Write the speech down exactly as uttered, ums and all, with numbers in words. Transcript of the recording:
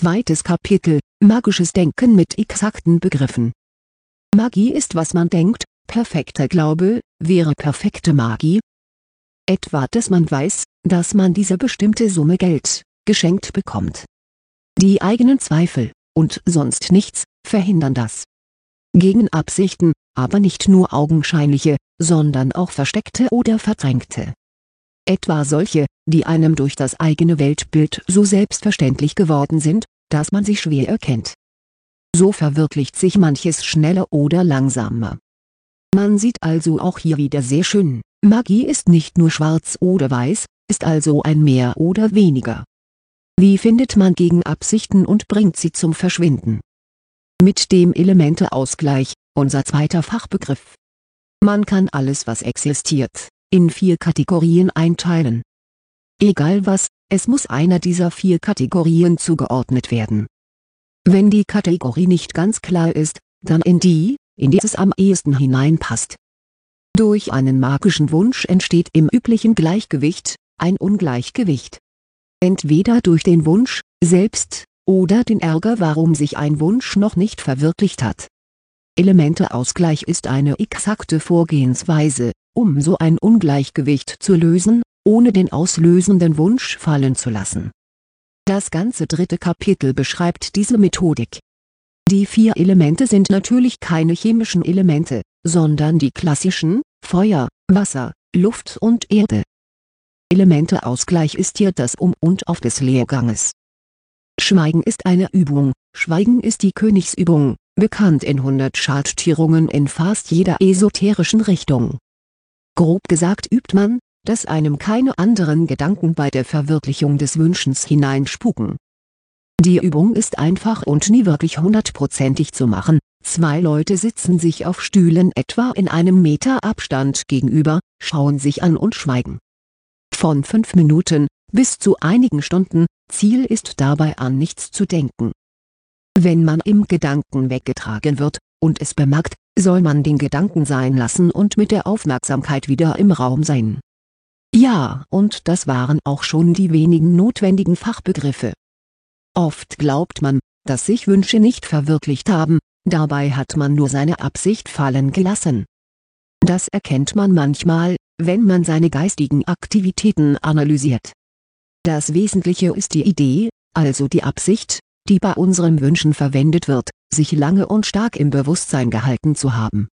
Zweites Kapitel: Magisches Denken mit exakten Begriffen. Magie ist, was man denkt. Perfekter Glaube wäre perfekte Magie. Etwa, dass man weiß, dass man diese bestimmte Summe Geld geschenkt bekommt. Die eigenen Zweifel, und sonst nichts, verhindern das. Gegenabsichten, aber nicht nur augenscheinliche, sondern auch versteckte oder verdrängte. Etwa solche, die einem durch das eigene Weltbild so selbstverständlich geworden sind, dass man sie schwer erkennt. So verwirklicht sich manches schneller oder langsamer. Man sieht also auch hier wieder sehr schön: Magie ist nicht nur schwarz oder weiß, ist also ein Mehr oder Weniger. Wie findet man Gegenabsichten und bringt sie zum Verschwinden? Mit dem Elementeausgleich, unser zweiter Fachbegriff. Man kann alles, was existiert, in vier Kategorien einteilen. Egal was, es muss einer dieser vier Kategorien zugeordnet werden. Wenn die Kategorie nicht ganz klar ist, dann in die, in die es am ehesten hineinpasst. Durch einen magischen Wunsch entsteht im üblichen Gleichgewicht ein Ungleichgewicht. Entweder durch den Wunsch selbst, oder den Ärger, warum sich ein Wunsch noch nicht verwirklicht hat. Elementeausgleich ist eine exakte Vorgehensweise, um so ein Ungleichgewicht zu lösen, ohne den auslösenden Wunsch fallen zu lassen. Das ganze dritte Kapitel beschreibt diese Methodik. Die vier Elemente sind natürlich keine chemischen Elemente, sondern die klassischen: Feuer, Wasser, Luft und Erde. Elementeausgleich ist hier das Um und Auf des Lehrganges. Schweigen ist eine Übung. Schweigen ist die Königsübung, bekannt in hundert Schattierungen in fast jeder esoterischen Richtung. Grob gesagt übt man, dass einem keine anderen Gedanken bei der Verwirklichung des Wünschens hineinspuken. Die Übung ist einfach und nie wirklich hundertprozentig zu machen. Zwei Leute sitzen sich auf Stühlen etwa in einem Meter Abstand gegenüber, schauen sich an und schweigen. Von fünf Minuten bis zu einigen Stunden. Ziel ist dabei, an nichts zu denken. Wenn man im Gedanken weggetragen wird und es bemerkt, soll man den Gedanken sein lassen und mit der Aufmerksamkeit wieder im Raum sein. Ja, und das waren auch schon die wenigen notwendigen Fachbegriffe. Oft glaubt man, dass sich Wünsche nicht verwirklicht haben, dabei hat man nur seine Absicht fallen gelassen. Das erkennt man manchmal, wenn man seine geistigen Aktivitäten analysiert. Das Wesentliche ist die Idee, also die Absicht, die bei unseren Wünschen verwendet wird, sich lange und stark im Bewusstsein gehalten zu haben.